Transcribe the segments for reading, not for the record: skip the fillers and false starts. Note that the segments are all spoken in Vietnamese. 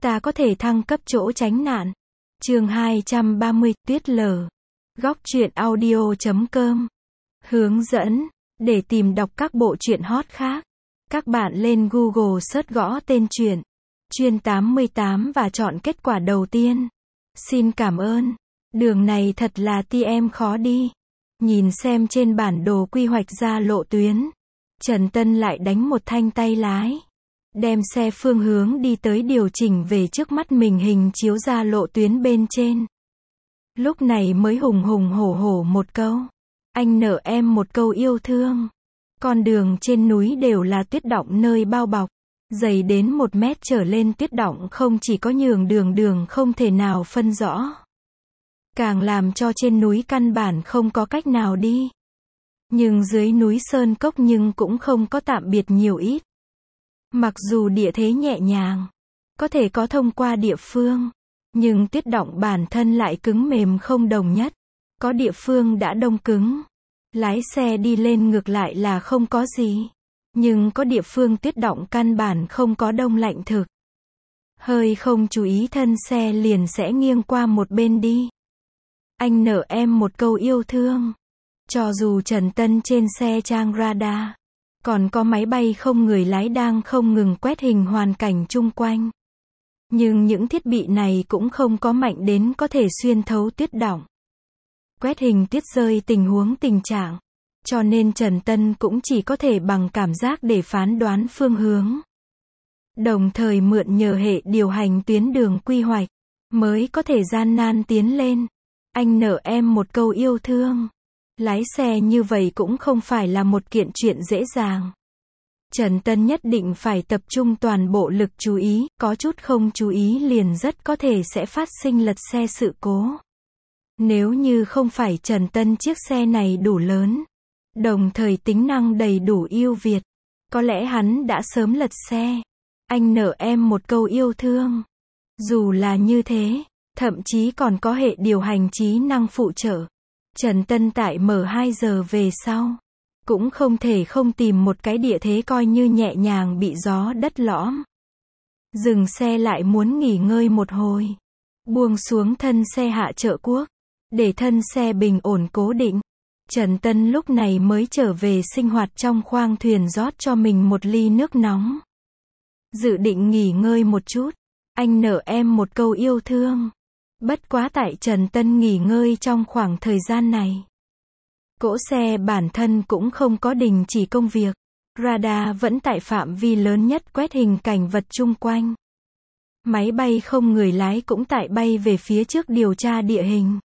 ta có thể thăng cấp chỗ tránh nạn. Chương 230, tuyết lở. Góc truyện audio.com. Hướng dẫn. Để tìm đọc các bộ truyện hot khác, các bạn lên Google search gõ tên truyện Chuyên 88 và chọn kết quả đầu tiên. Xin cảm ơn. Đường này thật là TM khó đi. Nhìn xem trên bản đồ quy hoạch ra lộ tuyến, Trần Tân lại đánh một thanh tay lái, đem xe phương hướng đi tới điều chỉnh về trước mắt mình hình chiếu ra lộ tuyến bên trên. Lúc này mới hùng hùng hổ hổ một câu. Anh nợ em một câu yêu thương. Con đường trên núi đều là tuyết đọng nơi bao bọc, dày đến 1 mét trở lên tuyết đọng không chỉ có nhường đường không thể nào phân rõ, càng làm cho trên núi căn bản không có cách nào đi. Nhưng dưới núi sơn cốc nhưng cũng không có tạm biệt nhiều ít. Mặc dù địa thế nhẹ nhàng, có thể có thông qua địa phương, nhưng tuyết đọng bản thân lại cứng mềm không đồng nhất. Có địa phương đã đông cứng, lái xe đi lên ngược lại là không có gì. Nhưng có địa phương tuyết đọng căn bản không có đông lạnh thực. Hơi không chú ý thân xe liền sẽ nghiêng qua một bên đi. Anh nợ em một câu yêu thương. Cho dù Trần Tân trên xe trang radar, còn có máy bay không người lái đang không ngừng quét hình hoàn cảnh chung quanh, nhưng những thiết bị này cũng không có mạnh đến có thể xuyên thấu tuyết đọng, quét hình tuyết rơi tình trạng, cho nên Trần Tân cũng chỉ có thể bằng cảm giác để phán đoán phương hướng, đồng thời mượn nhờ hệ điều hành tuyến đường quy hoạch, mới có thể gian nan tiến lên. Anh nợ em một câu yêu thương. Lái xe như vậy cũng không phải là một kiện chuyện dễ dàng. Trần Tân nhất định phải tập trung toàn bộ lực chú ý, có chút không chú ý liền rất có thể sẽ phát sinh lật xe sự cố. Nếu như không phải Trần Tân chiếc xe này đủ lớn, đồng thời tính năng đầy đủ ưu việt, có lẽ hắn đã sớm lật xe. Anh nợ em một câu yêu thương. Dù là như thế, thậm chí còn có hệ điều hành trí năng phụ trợ, Trần Tân tại M2 giờ về sau, cũng không thể không tìm một cái địa thế coi như nhẹ nhàng bị gió đất lõm. Dừng xe lại muốn nghỉ ngơi một hồi. Buông xuống thân xe hạ trợ quốc, để thân xe bình ổn cố định. Trần Tân lúc này mới trở về sinh hoạt trong khoang thuyền rót cho mình một ly nước nóng. Dự định nghỉ ngơi một chút. Anh nợ em một câu yêu thương. Bất quá tại Trần Tân nghỉ ngơi trong khoảng thời gian này, cỗ xe bản thân cũng không có đình chỉ công việc. Radar vẫn tại phạm vi lớn nhất quét hình cảnh vật chung quanh. Máy bay không người lái cũng tại bay về phía trước điều tra địa hình.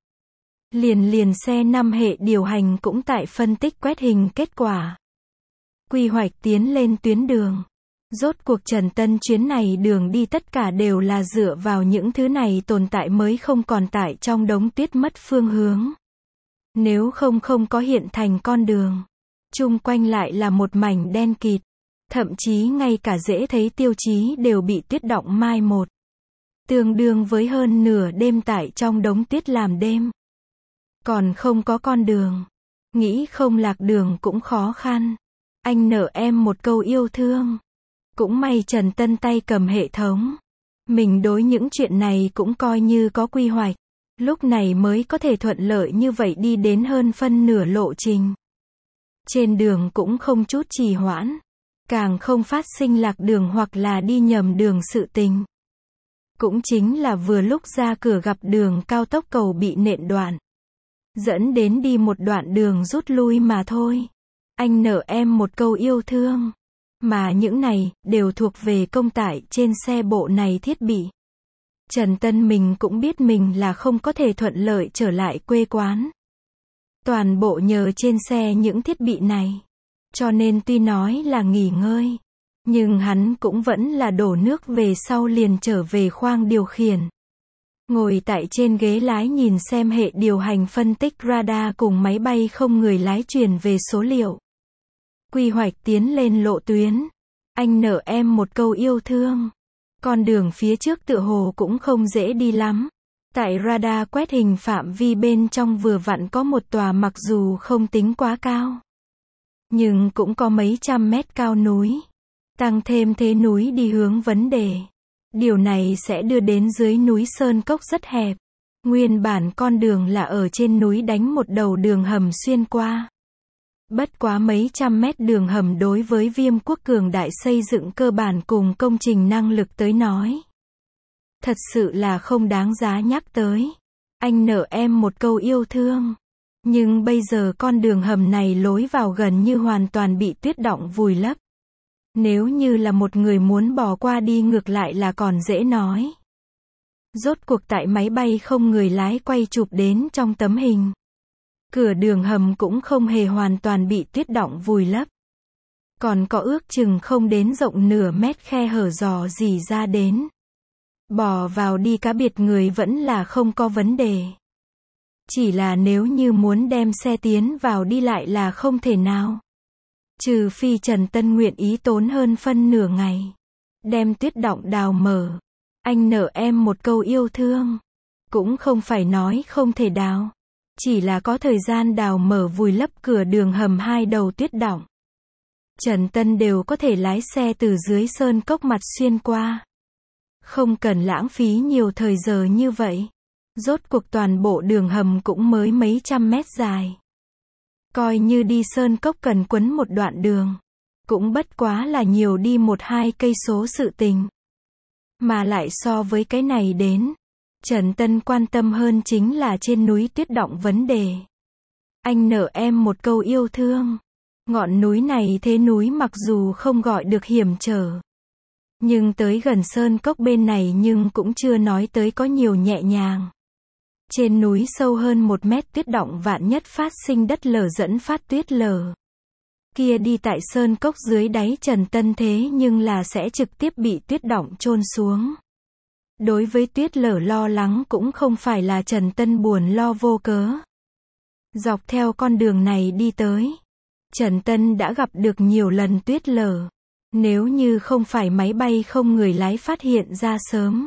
Liền xe 5 hệ điều hành cũng tại phân tích quét hình kết quả, quy hoạch tiến lên tuyến đường. Rốt cuộc Trần Tân chuyến này đường đi tất cả đều là dựa vào những thứ này tồn tại mới không còn tại trong đống tuyết mất phương hướng. Nếu không có hiện thành con đường, chung quanh lại là một mảnh đen kịt, thậm chí ngay cả dễ thấy tiêu chí đều bị tuyết đọng mai một. Tương đương với hơn nửa đêm tại trong đống tuyết làm đêm. Còn không có con đường, nghĩ không lạc đường cũng khó khăn. Anh nợ em một câu yêu thương. Cũng may Trần Tân tay cầm hệ thống. Mình đối những chuyện này cũng coi như có quy hoạch. Lúc này mới có thể thuận lợi như vậy đi đến hơn phân nửa lộ trình. Trên đường cũng không chút trì hoãn. Càng không phát sinh lạc đường hoặc là đi nhầm đường sự tình. Cũng chính là vừa lúc ra cửa gặp đường cao tốc cầu bị nện đoạn, dẫn đến đi một đoạn đường rút lui mà thôi. Anh nợ em một câu yêu thương. Mà những này, đều thuộc về công tải trên xe bộ này thiết bị. Trần Tân mình cũng biết mình là không có thể thuận lợi trở lại quê quán. Toàn bộ nhờ trên xe những thiết bị này. Cho nên tuy nói là nghỉ ngơi, nhưng hắn cũng vẫn là đổ nước về sau liền trở về khoang điều khiển. Ngồi tại trên ghế lái nhìn xem hệ điều hành phân tích radar cùng máy bay không người lái truyền về số liệu. Quy hoạch tiến lên lộ tuyến. Anh nợ em một câu yêu thương. Con đường phía trước tựa hồ cũng không dễ đi lắm. Tại radar quét hình phạm vi bên trong vừa vặn có một tòa mặc dù không tính quá cao, nhưng cũng có mấy trăm mét cao núi. Tăng thêm thế núi đi hướng vấn đề. Điều này sẽ đưa đến dưới núi sơn cốc rất hẹp. Nguyên bản con đường là ở trên núi đánh một đầu đường hầm xuyên qua. Bất quá mấy trăm mét đường hầm đối với Viêm quốc cường đại xây dựng cơ bản cùng công trình năng lực tới nói. Thật sự là không đáng giá nhắc tới. Anh nợ em một câu yêu thương. Nhưng bây giờ con đường hầm này lối vào gần như hoàn toàn bị tuyết đọng vùi lấp. Nếu như là một người muốn bò qua đi ngược lại là còn dễ nói. Rốt cuộc tại máy bay không người lái quay chụp đến trong tấm hình. Cửa đường hầm cũng không hề hoàn toàn bị tuyết đọng vùi lấp. Còn có ước chừng không đến rộng nửa mét khe hở dò dỉ ra đến. Bò vào đi cá biệt người vẫn là không có vấn đề. Chỉ là nếu như muốn đem xe tiến vào đi lại là không thể nào. Trừ phi Trần Tân nguyện ý tốn hơn phân nửa ngày. Đem tuyết đọng đào mở. Anh nợ em một câu yêu thương. Cũng không phải nói không thể đào. Chỉ là có thời gian đào mở vùi lấp cửa đường hầm hai đầu tuyết đọng. Trần Tân đều có thể lái xe từ dưới sơn cốc mặt xuyên qua. Không cần lãng phí nhiều thời giờ như vậy. Rốt cuộc toàn bộ đường hầm cũng mới mấy trăm mét dài. Coi như đi sơn cốc cần quấn một đoạn đường. Cũng bất quá là nhiều đi 1-2 cây số sự tình. Mà lại so với cái này đến. Trần Tân quan tâm hơn chính là trên núi tuyết đọng vấn đề. Anh nợ em một câu yêu thương. Ngọn núi này thế núi mặc dù không gọi được hiểm trở. Nhưng tới gần sơn cốc bên này nhưng cũng chưa nói tới có nhiều nhẹ nhàng. Trên núi sâu hơn 1 mét tuyết đọng vạn nhất phát sinh đất lở dẫn phát tuyết lở. Kia đi tại sơn cốc dưới đáy Trần Tân thế nhưng là sẽ trực tiếp bị tuyết đọng chôn xuống. Đối với tuyết lở lo lắng cũng không phải là Trần Tân buồn lo vô cớ. Dọc theo con đường này đi tới. Trần Tân đã gặp được nhiều lần tuyết lở. Nếu như không phải máy bay không người lái phát hiện ra sớm.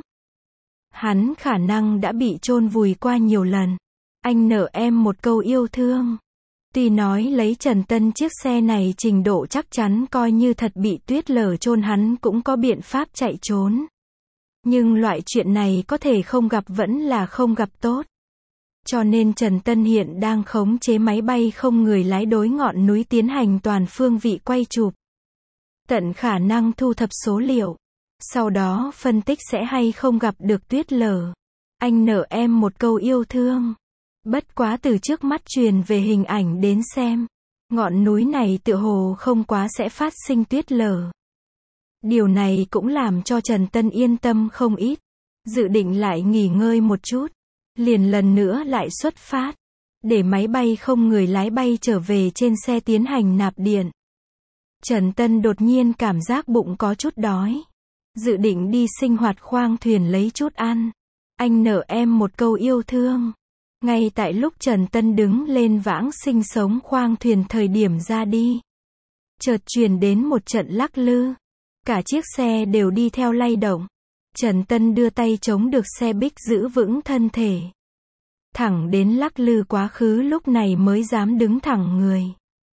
Hắn khả năng đã bị chôn vùi qua nhiều lần. Anh nợ em một câu yêu thương. Tuy nói lấy Trần Tân chiếc xe này trình độ chắc chắn coi như thật bị tuyết lở chôn hắn cũng có biện pháp chạy trốn. Nhưng loại chuyện này có thể không gặp vẫn là không gặp tốt. Cho nên Trần Tân hiện đang khống chế máy bay không người lái đối ngọn núi tiến hành toàn phương vị quay chụp. Tận khả năng thu thập số liệu. Sau đó phân tích sẽ hay không gặp được tuyết lở. Anh nợ em một câu yêu thương. Bất quá từ trước mắt truyền về hình ảnh đến xem. Ngọn núi này tựa hồ không quá sẽ phát sinh tuyết lở. Điều này cũng làm cho Trần Tân yên tâm không ít. Dự định lại nghỉ ngơi một chút. Liền lần nữa lại xuất phát. Để máy bay không người lái bay trở về trên xe tiến hành nạp điện. Trần Tân đột nhiên cảm giác bụng có chút đói. Dự định đi sinh hoạt khoang thuyền lấy chút ăn. Anh nợ em một câu yêu thương. Ngay tại lúc Trần Tân đứng lên vãng sinh sống khoang thuyền thời điểm ra đi. Chợt truyền đến một trận lắc lư. Cả chiếc xe đều đi theo lay động. Trần Tân đưa tay chống được xe bích giữ vững thân thể. Thẳng đến lắc lư quá khứ lúc này mới dám đứng thẳng người.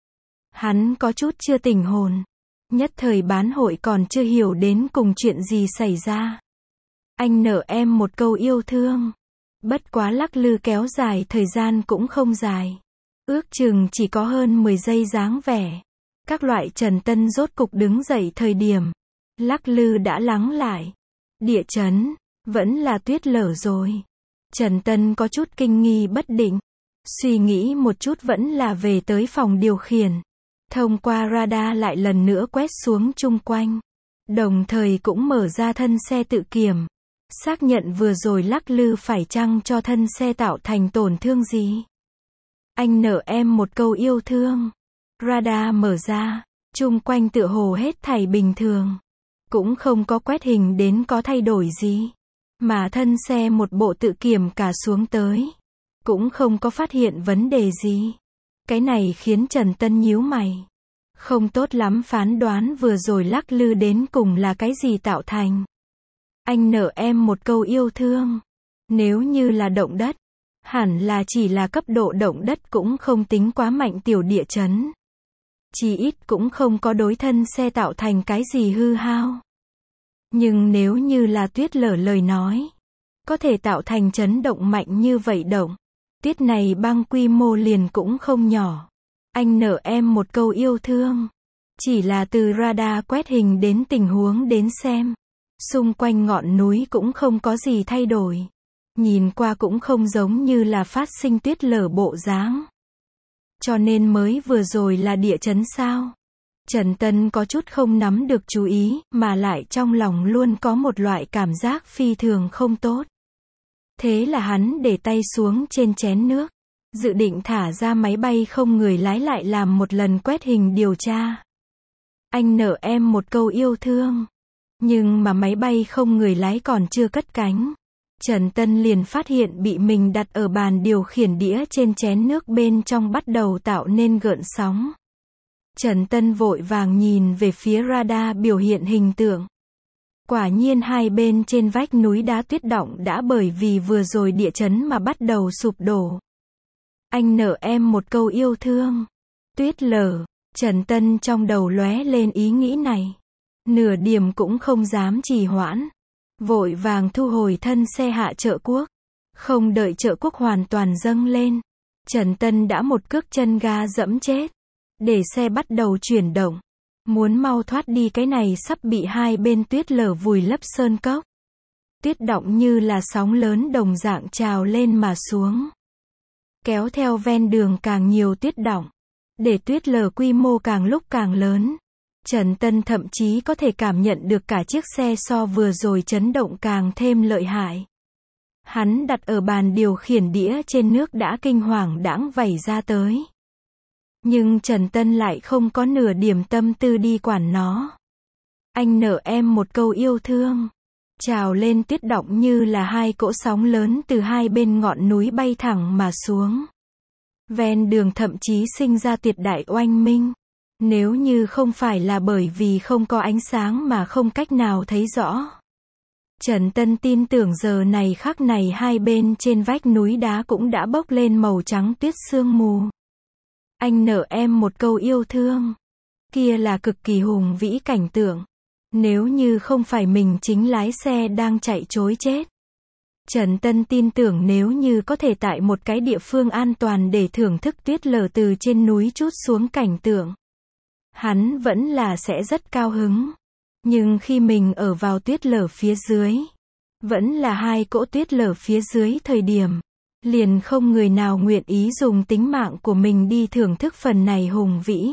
Hắn có chút chưa tỉnh hồn. Nhất thời bán hội còn chưa hiểu đến cùng chuyện gì xảy ra. Anh nợ em một câu yêu thương. Bất quá lắc lư kéo dài thời gian cũng không dài. Ước chừng chỉ có hơn 10 giây dáng vẻ. Các loại Trần Tân rốt cục đứng dậy thời điểm. Lắc lư đã lắng lại. Địa chấn, vẫn là tuyết lở rồi. Trần Tân có chút kinh nghi bất định. Suy nghĩ một chút vẫn là về tới phòng điều khiển. Thông qua radar lại lần nữa quét xuống chung quanh. Đồng thời cũng mở ra thân xe tự kiểm. Xác nhận vừa rồi lắc lư phải chăng cho thân xe tạo thành tổn thương gì. Anh nợ em một câu yêu thương. Radar mở ra. Chung quanh tựa hồ hết thảy bình thường. Cũng không có quét hình đến có thay đổi gì. Mà thân xe một bộ tự kiểm cả xuống tới. Cũng không có phát hiện vấn đề gì. Cái này khiến Trần Tân nhíu mày. Không tốt lắm phán đoán vừa rồi lắc lư đến cùng là cái gì tạo thành. Anh nợ em một câu yêu thương. Nếu như là động đất, hẳn là chỉ là cấp độ động đất cũng không tính quá mạnh tiểu địa chấn. Chỉ ít cũng không có đối thân xe tạo thành cái gì hư hao. Nhưng nếu như là tuyết lở lời nói, có thể tạo thành chấn động mạnh như vậy động. Tuyết này băng quy mô liền cũng không nhỏ. Anh nợ em một câu yêu thương. Chỉ là từ radar quét hình đến tình huống đến xem. Xung quanh ngọn núi cũng không có gì thay đổi. Nhìn qua cũng không giống như là phát sinh tuyết lở bộ dáng. Cho nên mới vừa rồi là địa chấn sao? Trần Tân có chút không nắm được chú ý, mà lại trong lòng luôn có một loại cảm giác phi thường không tốt. Thế là hắn để tay xuống trên chén nước, dự định thả ra máy bay không người lái lại làm một lần quét hình điều tra. Anh nợ em một câu yêu thương. Nhưng mà máy bay không người lái còn chưa cất cánh. Trần Tân liền phát hiện bị mình đặt ở bàn điều khiển đĩa trên chén nước bên trong bắt đầu tạo nên gợn sóng. Trần Tân vội vàng nhìn về phía radar biểu hiện hình tượng. Quả nhiên hai bên trên vách núi đá tuyết động đã bởi vì vừa rồi địa chấn mà bắt đầu sụp đổ. Anh nợ em một câu yêu thương. Tuyết lở. Trần Tân trong đầu lóe lên ý nghĩ này. Nửa điểm cũng không dám trì hoãn. Vội vàng thu hồi thân xe hạ trợ quốc. Không đợi trợ quốc hoàn toàn dâng lên. Trần Tân đã một cước chân ga dẫm chết. Để xe bắt đầu chuyển động. Muốn mau thoát đi cái này sắp bị hai bên tuyết lở vùi lấp sơn cốc. Tuyết động như là sóng lớn đồng dạng trào lên mà xuống. Kéo theo ven đường càng nhiều tuyết động. Để tuyết lở quy mô càng lúc càng lớn. Trần Tân thậm chí có thể cảm nhận được cả chiếc xe so vừa rồi chấn động càng thêm lợi hại. Hắn đặt ở bàn điều khiển đĩa trên nước đã kinh hoàng đãng vẩy ra tới. Nhưng Trần Tân lại không có nửa điểm tâm tư đi quản nó. Anh nợ em một câu yêu thương. Trào lên tuyết động như là hai cỗ sóng lớn từ hai bên ngọn núi bay thẳng mà xuống. Ven đường thậm chí sinh ra tuyệt đại oanh minh. Nếu như không phải là bởi vì không có ánh sáng mà không cách nào thấy rõ. Trần Tân tin tưởng giờ này khắc này hai bên trên vách núi đá cũng đã bốc lên màu trắng tuyết sương mù. Anh nợ em một câu yêu thương. Kia là cực kỳ hùng vĩ cảnh tượng. Nếu như không phải mình chính lái xe đang chạy trối chết. Trần Tân tin tưởng nếu như có thể tại một cái địa phương an toàn để thưởng thức tuyết lở từ trên núi trút xuống cảnh tượng. Hắn vẫn là sẽ rất cao hứng. Nhưng khi mình ở vào tuyết lở phía dưới, vẫn là hai cỗ tuyết lở phía dưới thời điểm, liền không người nào nguyện ý dùng tính mạng của mình đi thưởng thức phần này hùng vĩ.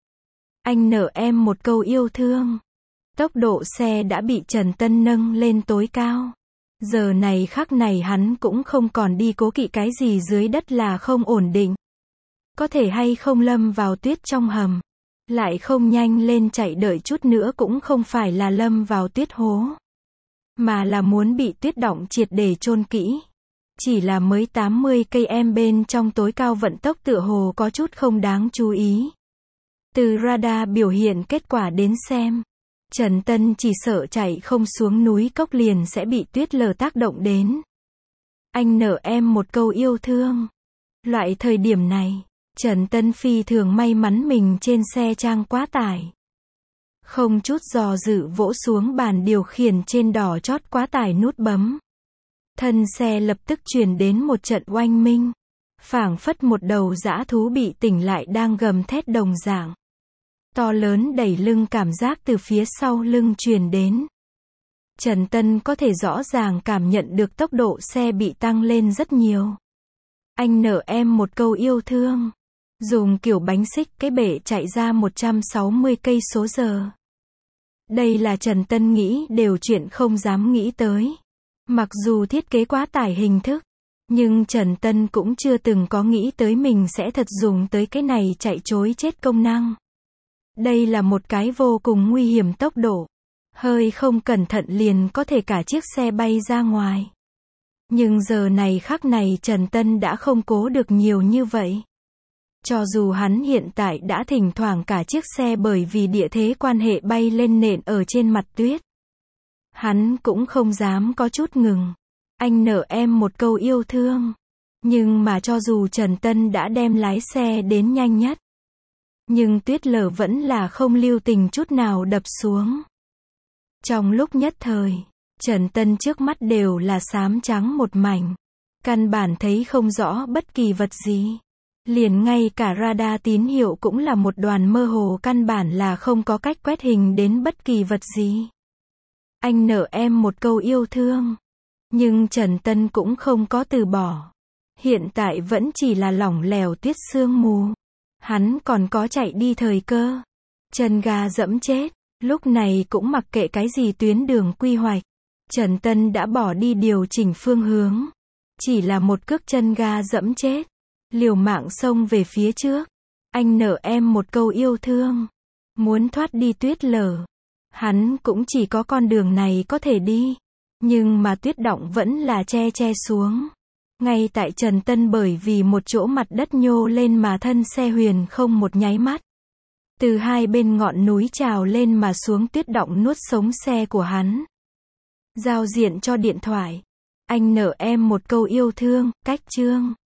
Anh nợ em một câu yêu thương. Tốc độ xe đã bị Trần Tân nâng lên tối cao. Giờ này khắc này hắn cũng không còn đi cố kỵ cái gì dưới đất là không ổn định. Có thể hay không lâm vào tuyết trong hầm. Lại không nhanh lên chạy đợi chút nữa cũng không phải là lâm vào tuyết hố. Mà là muốn bị tuyết động triệt để chôn kỹ. Chỉ là mới 80 km bên trong tối cao vận tốc tựa hồ có chút không đáng chú ý. Từ radar biểu hiện kết quả đến xem. Trần Tân chỉ sợ chạy không xuống núi cốc liền sẽ bị tuyết lở tác động đến. Anh nợ em một câu yêu thương. Loại thời điểm này, Trần Tân phi thường may mắn mình trên xe trang quá tải. Không chút dò dự vỗ xuống bàn điều khiển trên đỏ chót quá tải nút bấm. Thân xe lập tức truyền đến một trận oanh minh. Phảng phất một đầu dã thú bị tỉnh lại đang gầm thét đồng dạng. To lớn đẩy lưng cảm giác từ phía sau lưng truyền đến. Trần Tân có thể rõ ràng cảm nhận được tốc độ xe bị tăng lên rất nhiều. Anh nợ em một câu yêu thương. Dùng kiểu bánh xích cái bể chạy ra 160 cây số giờ. Đây là Trần Tân nghĩ đều chuyện không dám nghĩ tới. Mặc dù thiết kế quá tải hình thức, nhưng Trần Tân cũng chưa từng có nghĩ tới mình sẽ thật dùng tới cái này chạy trối chết công năng. Đây là một cái vô cùng nguy hiểm tốc độ. Hơi không cẩn thận liền có thể cả chiếc xe bay ra ngoài. Nhưng giờ này khắc này Trần Tân đã không cố được nhiều như vậy. Cho dù hắn hiện tại đã thỉnh thoảng cả chiếc xe bởi vì địa thế quan hệ bay lên nện ở trên mặt tuyết. Hắn cũng không dám có chút ngừng. Anh nợ em một câu yêu thương. Nhưng mà cho dù Trần Tân đã đem lái xe đến nhanh nhất. Nhưng tuyết lở vẫn là không lưu tình chút nào đập xuống. Trong lúc nhất thời, Trần Tân trước mắt đều là xám trắng một mảnh. Căn bản thấy không rõ bất kỳ vật gì. Liền ngay cả radar tín hiệu cũng là một đoàn mơ hồ, căn bản là không có cách quét hình đến bất kỳ vật gì. Anh nợ em một câu yêu thương. Nhưng Trần Tân cũng không có từ bỏ. Hiện tại vẫn chỉ là lỏng lẻo tuyết sương mù. Hắn còn có chạy đi thời cơ. Chân ga dẫm chết. Lúc này cũng mặc kệ cái gì tuyến đường quy hoạch. Trần Tân đã bỏ đi điều chỉnh phương hướng. Chỉ là một cước chân ga dẫm chết. Liều mạng xông về phía trước. Anh nợ em một câu yêu thương. Muốn thoát đi tuyết lở. Hắn cũng chỉ có con đường này có thể đi. Nhưng mà tuyết đọng vẫn là che xuống. Ngay tại Trần Tân bởi vì một chỗ mặt đất nhô lên mà thân xe huyền không một nháy mắt. Từ hai bên ngọn núi trào lên mà xuống tuyết đọng nuốt sống xe của hắn. Giao diện cho điện thoại. Anh nợ em một câu yêu thương, cách chương.